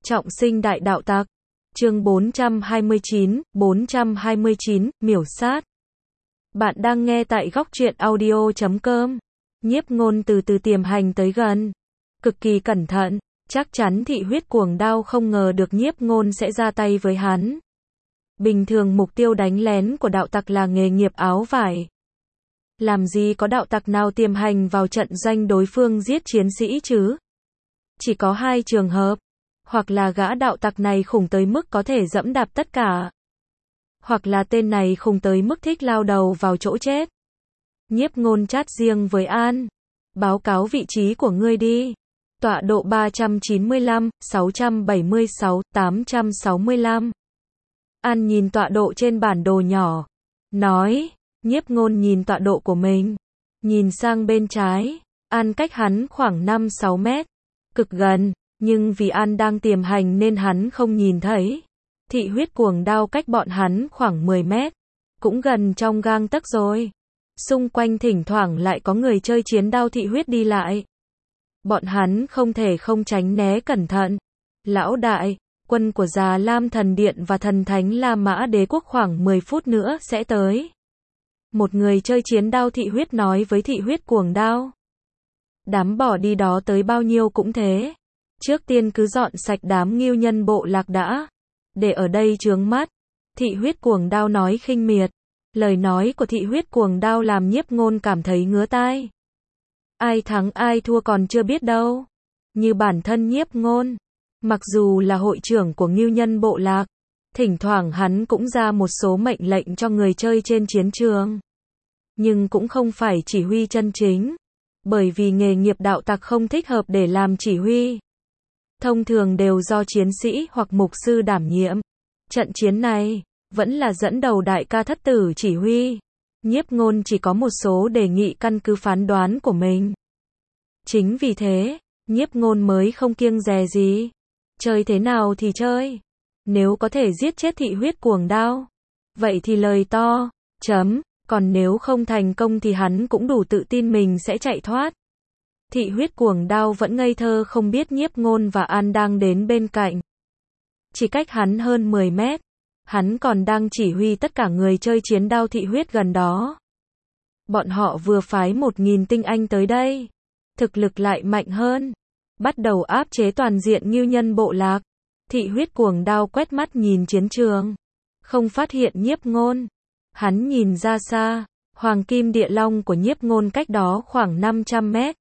Trọng sinh đại đạo tặc. Chương 429, miểu sát. Bạn đang nghe tại góc truyện audio.com. Nhiếp Ngôn từ từ tiềm hành tới gần, cực kỳ cẩn thận, chắc chắn thị huyết cuồng đao không ngờ được Nhiếp Ngôn sẽ ra tay với hắn. Bình thường mục tiêu đánh lén của đạo tặc là nghề nghiệp áo vải. Làm gì có đạo tặc nào tiềm hành vào trận doanh đối phương giết chiến sĩ chứ? Chỉ có hai trường hợp, hoặc là gã đạo tặc này khủng tới mức có thể dẫm đạp tất cả, hoặc là tên này khủng tới mức thích lao đầu vào chỗ chết. Nhiếp Ngôn chat riêng với An. Báo cáo vị trí của ngươi đi. Tọa độ 395, 676, 865. An nhìn tọa độ trên bản đồ nhỏ, nói. Nhiếp Ngôn nhìn tọa độ của mình, nhìn sang bên trái. An cách hắn khoảng 5-6 mét, cực gần, nhưng vì An đang tiềm hành nên hắn không nhìn thấy. Thị huyết cuồng đao cách bọn hắn khoảng 10 mét, cũng gần trong gang tấc rồi. Xung quanh thỉnh thoảng lại có người chơi chiến đao thị huyết đi lại. Bọn hắn không thể không tránh né cẩn thận. Lão đại, quân của Già Lam Thần Điện và Thần Thánh La Mã Đế Quốc khoảng 10 phút nữa sẽ tới. Một người chơi chiến đao thị huyết nói với thị huyết cuồng đao. Đám bỏ đi đó tới bao nhiêu cũng thế. Trước tiên cứ dọn sạch đám ngưu nhân bộ lạc đã. Để ở đây chướng mắt. Thị huyết cuồng đao nói khinh miệt. Lời nói của thị huyết cuồng đao làm Nhiếp Ngôn cảm thấy ngứa tai. Ai thắng ai thua còn chưa biết đâu. Như bản thân Nhiếp Ngôn, mặc dù là hội trưởng của ngưu nhân bộ lạc, thỉnh thoảng hắn cũng ra một số mệnh lệnh cho người chơi trên chiến trường. Nhưng cũng không phải chỉ huy chân chính. Bởi vì nghề nghiệp đạo tặc không thích hợp để làm chỉ huy. Thông thường đều do chiến sĩ hoặc mục sư đảm nhiệm. Trận chiến này vẫn là dẫn đầu đại ca thất tử chỉ huy. Nhiếp Ngôn chỉ có một số đề nghị căn cứ phán đoán của mình. Chính vì thế, Nhiếp Ngôn mới không kiêng dè gì. Chơi thế nào thì chơi. Nếu có thể giết chết thị huyết cuồng đao, vậy thì lời to, chấm. Còn nếu không thành công thì hắn cũng đủ tự tin mình sẽ chạy thoát. Thị huyết cuồng đao vẫn ngây thơ không biết Nhiếp Ngôn và An đang đến bên cạnh. Chỉ cách hắn hơn 10 mét. Hắn còn đang chỉ huy tất cả người chơi chiến đao thị huyết gần đó. Bọn họ vừa phái 1000 tinh anh tới đây. Thực lực lại mạnh hơn. Bắt đầu áp chế toàn diện ngưu nhân bộ lạc. Thị huyết cuồng đao quét mắt nhìn chiến trường. Không phát hiện Nhiếp Ngôn. Hắn nhìn ra xa. Hoàng kim địa long của Nhiếp Ngôn cách đó khoảng 500 mét.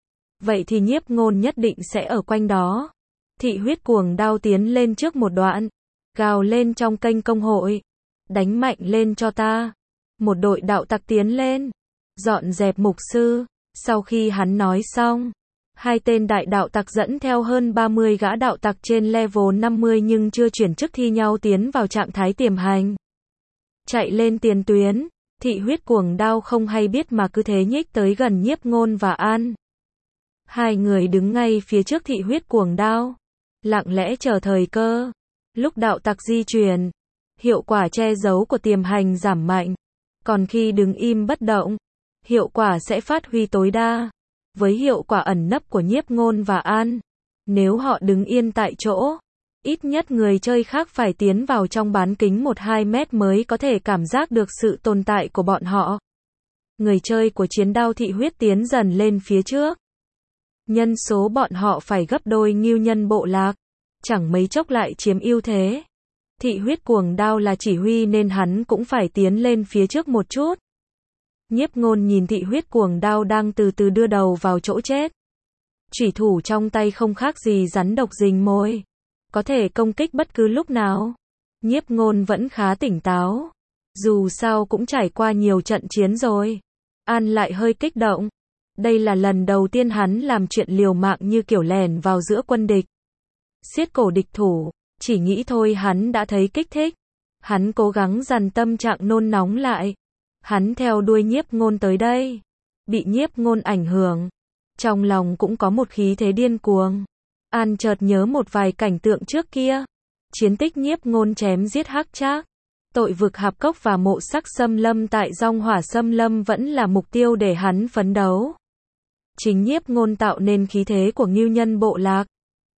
Vậy thì Nhiếp Ngôn nhất định sẽ ở quanh đó. Thị huyết cuồng đao tiến lên trước một đoạn. Gào lên trong kênh công hội. Đánh mạnh lên cho ta. Một đội đạo tặc tiến lên. Dọn dẹp mục sư. Sau khi hắn nói xong, hai tên đại đạo tặc dẫn theo hơn 30 gã đạo tặc trên level 50 nhưng chưa chuyển chức thi nhau tiến vào trạng thái tiềm hành. Chạy lên tiền tuyến. Thị huyết cuồng đao không hay biết mà cứ thế nhích tới gần Nhiếp Ngôn và An. Hai người đứng ngay phía trước thị huyết cuồng đao, lặng lẽ chờ thời cơ. Lúc đạo tặc di chuyển, hiệu quả che giấu của tiềm hành giảm mạnh. Còn khi đứng im bất động, hiệu quả sẽ phát huy tối đa. Với hiệu quả ẩn nấp của Nhiếp Ngôn và An, nếu họ đứng yên tại chỗ, ít nhất người chơi khác phải tiến vào trong bán kính 1-2 mét mới có thể cảm giác được sự tồn tại của bọn họ. Người chơi của chiến đao thị huyết tiến dần lên phía trước. Nhân số bọn họ phải gấp đôi ngưu nhân bộ lạc. Chẳng mấy chốc lại chiếm ưu thế. Thị huyết cuồng đao là chỉ huy nên hắn cũng phải tiến lên phía trước một chút. Nhiếp Ngôn nhìn thị huyết cuồng đao đang từ từ đưa đầu vào chỗ chết. Chủy thủ trong tay không khác gì rắn độc rình mồi. Có thể công kích bất cứ lúc nào. Nhiếp Ngôn vẫn khá tỉnh táo. Dù sao cũng trải qua nhiều trận chiến rồi. An lại hơi kích động. Đây là lần đầu tiên hắn làm chuyện liều mạng như kiểu lèn vào giữa quân địch. Siết cổ địch thủ, chỉ nghĩ thôi hắn đã thấy kích thích. Hắn cố gắng dằn tâm trạng nôn nóng lại. Hắn theo đuôi Nhiếp Ngôn tới đây. Bị Nhiếp Ngôn ảnh hưởng. Trong lòng cũng có một khí thế điên cuồng. An chợt nhớ một vài cảnh tượng trước kia. Chiến tích Nhiếp Ngôn chém giết Hắc Trác, tội vực Hạp Cốc và mộ sắc xâm lâm tại Dong Hỏa xâm lâm vẫn là mục tiêu để hắn phấn đấu. Chính Nhiếp Ngôn tạo nên khí thế của ngưu nhân bộ lạc.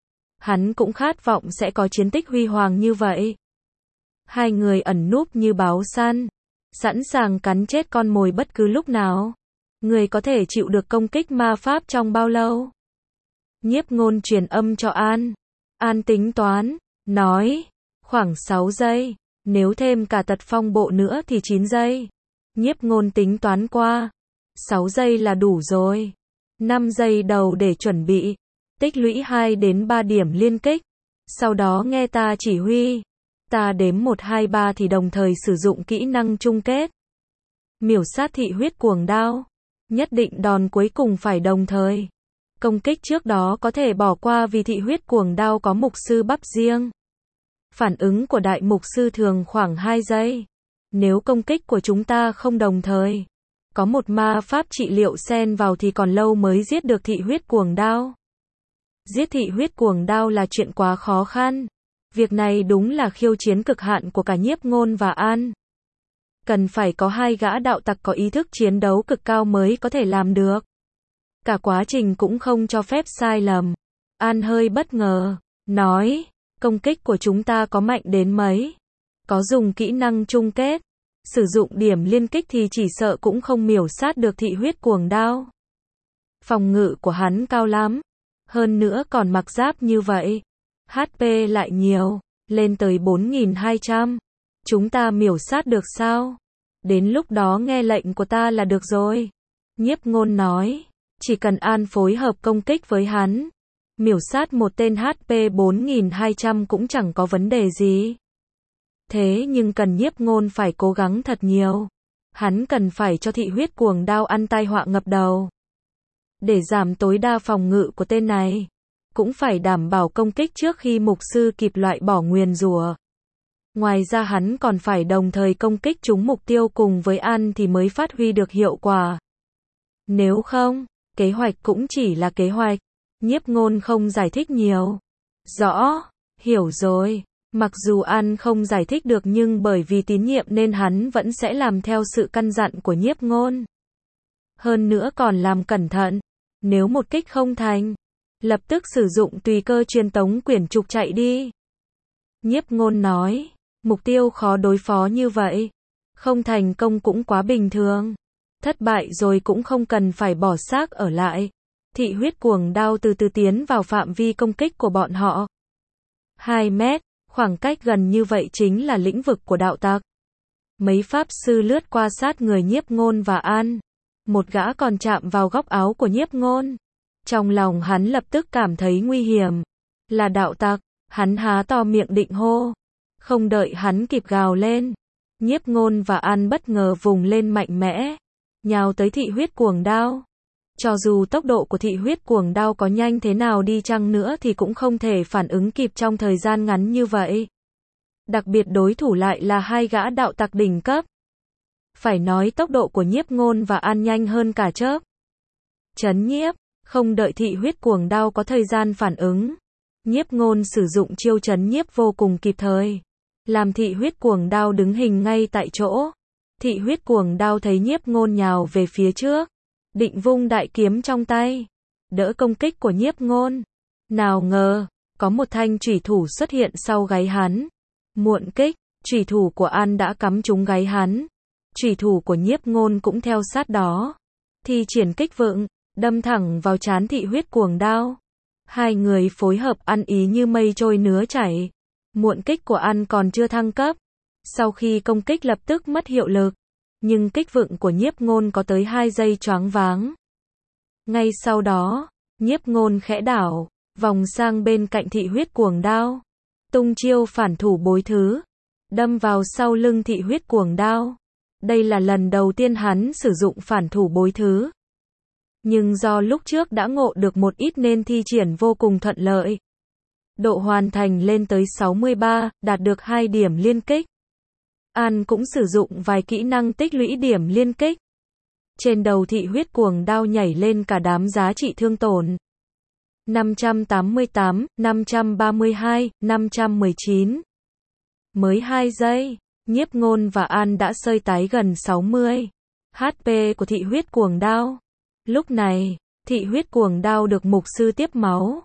Hắn cũng khát vọng sẽ có chiến tích huy hoàng như vậy. Hai người ẩn núp như báo săn, sẵn sàng cắn chết con mồi bất cứ lúc nào. Người có thể chịu được công kích ma pháp trong bao lâu? Nhiếp Ngôn truyền âm cho An. An tính toán, nói, khoảng 6 giây, nếu thêm cả tật phong bộ nữa thì 9 giây. Nhiếp Ngôn tính toán qua, 6 giây là đủ rồi. 5 giây đầu để chuẩn bị, tích lũy 2 đến 3 điểm liên kích. Sau đó nghe ta chỉ huy. Ta đếm 1 2 3 thì đồng thời sử dụng kỹ năng chung kết. Miểu sát thị huyết cuồng đao. Nhất định đòn cuối cùng phải đồng thời. Công kích trước đó có thể bỏ qua vì thị huyết cuồng đao có mục sư bắp riêng. Phản ứng của đại mục sư thường khoảng 2 giây. Nếu công kích của chúng ta không đồng thời, có một ma pháp trị liệu xen vào thì còn lâu mới giết được thị huyết cuồng đao. Giết thị huyết cuồng đao là chuyện quá khó khăn. Việc này đúng là khiêu chiến cực hạn của cả Nhiếp Ngôn và An. Cần phải có hai gã đạo tặc có ý thức chiến đấu cực cao mới có thể làm được. Cả quá trình cũng không cho phép sai lầm. An hơi bất ngờ, nói, công kích của chúng ta có mạnh đến mấy? Có dùng kỹ năng chung kết, sử dụng điểm liên kích thì chỉ sợ cũng không miểu sát được thị huyết cuồng đao. Phòng ngự của hắn cao lắm, hơn nữa còn mặc giáp như vậy. HP lại nhiều, lên tới 4.200. Chúng ta miểu sát được sao? Đến lúc đó nghe lệnh của ta là được rồi. Nhiếp Ngôn nói, chỉ cần An phối hợp công kích với hắn, miểu sát một tên HP 4.200 cũng chẳng có vấn đề gì. Thế nhưng cần Nhiếp Ngôn phải cố gắng thật nhiều. Hắn cần phải cho thị huyết cuồng đao ăn tai họa ngập đầu. Để giảm tối đa phòng ngự của tên này, cũng phải đảm bảo công kích trước khi mục sư kịp loại bỏ nguyền rủa. Ngoài ra hắn còn phải đồng thời công kích trúng mục tiêu cùng với An thì mới phát huy được hiệu quả. Nếu không, kế hoạch cũng chỉ là kế hoạch. Nhiếp Ngôn không giải thích nhiều. Rõ, hiểu rồi. Mặc dù An không giải thích được nhưng bởi vì tín nhiệm nên hắn vẫn sẽ làm theo sự căn dặn của Nhiếp Ngôn. Hơn nữa còn làm cẩn thận. Nếu một kích không thành, lập tức sử dụng tùy cơ truyền tống quyển trục chạy đi. Nhiếp Ngôn nói, mục tiêu khó đối phó như vậy, không thành công cũng quá bình thường. Thất bại rồi cũng không cần phải bỏ xác ở lại. Thị huyết cuồng đao từ từ tiến vào phạm vi công kích của bọn họ. 2 mét, khoảng cách gần như vậy chính là lĩnh vực của đạo tặc. Mấy pháp sư lướt qua sát người Nhiếp Ngôn và An. Một gã còn chạm vào góc áo của Nhiếp Ngôn. Trong lòng hắn lập tức cảm thấy nguy hiểm. Là đạo tặc, hắn há to miệng định hô. Không đợi hắn kịp gào lên, Nhiếp Ngôn và An bất ngờ vùng lên mạnh mẽ, nhào tới thị huyết cuồng đao. Cho dù tốc độ của thị huyết cuồng đao có nhanh thế nào đi chăng nữa thì cũng không thể phản ứng kịp trong thời gian ngắn như vậy. Đặc biệt đối thủ lại là hai gã đạo tặc đỉnh cấp. Phải nói tốc độ của Nhiếp Ngôn và An nhanh hơn cả chớp. Chấn nhiếp, không đợi thị huyết cuồng đao có thời gian phản ứng. Nhiếp Ngôn sử dụng chiêu chấn nhiếp vô cùng kịp thời, làm thị huyết cuồng đao đứng hình ngay tại chỗ. Thị huyết cuồng đao thấy Nhiếp Ngôn nhào về phía trước, định vung đại kiếm trong tay, đỡ công kích của Nhiếp Ngôn. Nào ngờ, có một thanh chủy thủ xuất hiện sau gáy hắn. Muộn kích, chủy thủ của An đã cắm trúng gáy hắn. Chủy thủ của Nhiếp Ngôn cũng theo sát đó. Thi triển kích vựng, đâm thẳng vào trán thị huyết cuồng đao. Hai người phối hợp ăn ý như mây trôi nứa chảy. Muộn kích của An còn chưa thăng cấp. Sau khi công kích lập tức mất hiệu lực. Nhưng kích vựng của Nhiếp Ngôn có tới 2 giây choáng váng. Ngay sau đó, Nhiếp Ngôn khẽ đảo, vòng sang bên cạnh thị huyết cuồng đao. Tung chiêu phản thủ bối thứ. Đâm vào sau lưng thị huyết cuồng đao. Đây là lần đầu tiên hắn sử dụng phản thủ bối thứ. Nhưng do lúc trước đã ngộ được một ít nên thi triển vô cùng thuận lợi. Độ hoàn thành lên tới 63, đạt được 2 điểm liên kích. An cũng sử dụng vài kỹ năng tích lũy điểm liên kích. Trên đầu thị huyết cuồng đao nhảy lên cả đám giá trị thương tổn. 588, 532, 519. Mới 2 giây, Nhiếp Ngôn và An đã sơi tái gần 60 HP của thị huyết cuồng đao. Lúc này, thị huyết cuồng đao được mục sư tiếp máu.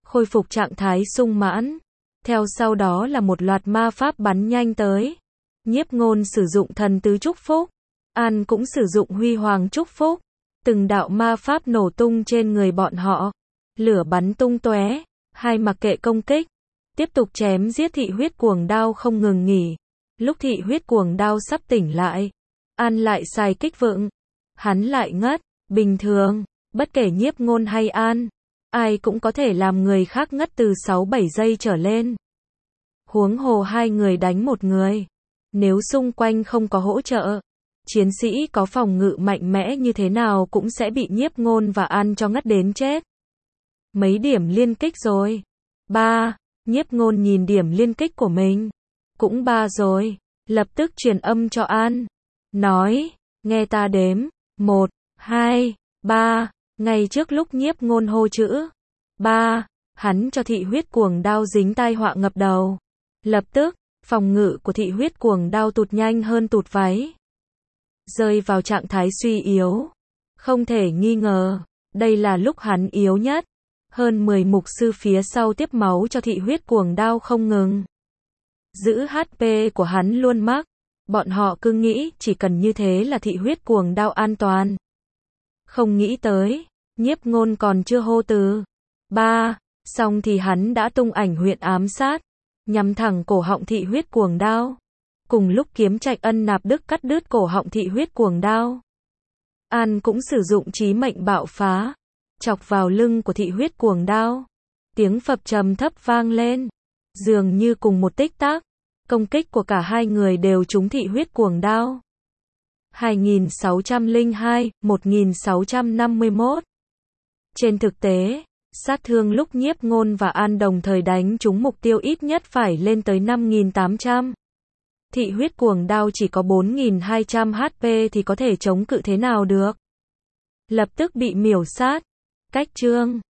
khôi phục trạng thái sung mãn. Theo sau đó là một loạt ma pháp bắn nhanh tới. Nhiếp Ngôn sử dụng thần tứ chúc phúc. An cũng sử dụng huy hoàng chúc phúc. Từng đạo ma pháp nổ tung trên người bọn họ. Lửa bắn tung tóe. Hai mặc kệ công kích. Tiếp tục chém giết thị huyết cuồng đao không ngừng nghỉ. Lúc thị huyết cuồng đao sắp tỉnh lại. An lại xài kích vựng. Hắn lại ngất. Bình thường, bất kể Nhiếp Ngôn hay An, ai cũng có thể làm người khác ngất từ 6-7 giây trở lên. Huống hồ hai người đánh một người. Nếu xung quanh không có hỗ trợ, chiến sĩ có phòng ngự mạnh mẽ như thế nào cũng sẽ bị Nhiếp Ngôn và An cho ngất đến chết. Mấy điểm liên kích rồi? 3. Nhiếp Ngôn nhìn điểm liên kích của mình. Cũng 3 rồi. Lập tức truyền âm cho An. Nói, nghe ta đếm. 1, 2, 3. Ngay trước lúc Nhiếp Ngôn hô chữ 3, hắn cho thị huyết cuồng đao dính tai họa ngập đầu. Lập tức, phòng ngự của thị huyết cuồng đao tụt nhanh hơn tụt váy. Rơi vào trạng thái suy yếu. Không thể nghi ngờ, đây là lúc hắn yếu nhất. Hơn 10 mục sư phía sau tiếp máu cho thị huyết cuồng đao không ngừng. Giữ HP của hắn luôn mắc. Bọn họ cứ nghĩ chỉ cần như thế là thị huyết cuồng đao an toàn. Không nghĩ tới, Nhiếp Ngôn còn chưa hô từ 3, xong thì hắn đã tung ảnh huyện ám sát, nhắm thẳng cổ họng thị huyết cuồng đao. Cùng lúc kiếm Trạch Ân Nạp Đức cắt đứt cổ họng thị huyết cuồng đao. An cũng sử dụng chí mệnh bạo phá, chọc vào lưng của thị huyết cuồng đao. Tiếng phập trầm thấp vang lên, dường như cùng một tích tắc, công kích của cả hai người đều trúng thị huyết cuồng đao. 2602, 1651. Trên thực tế, sát thương lúc Nhiếp Ngôn và An đồng thời đánh trúng mục tiêu ít nhất phải lên tới 5800. Thị huyết cuồng đao chỉ có 4200 HP thì có thể chống cự thế nào được. Lập tức bị miểu sát. Cách chương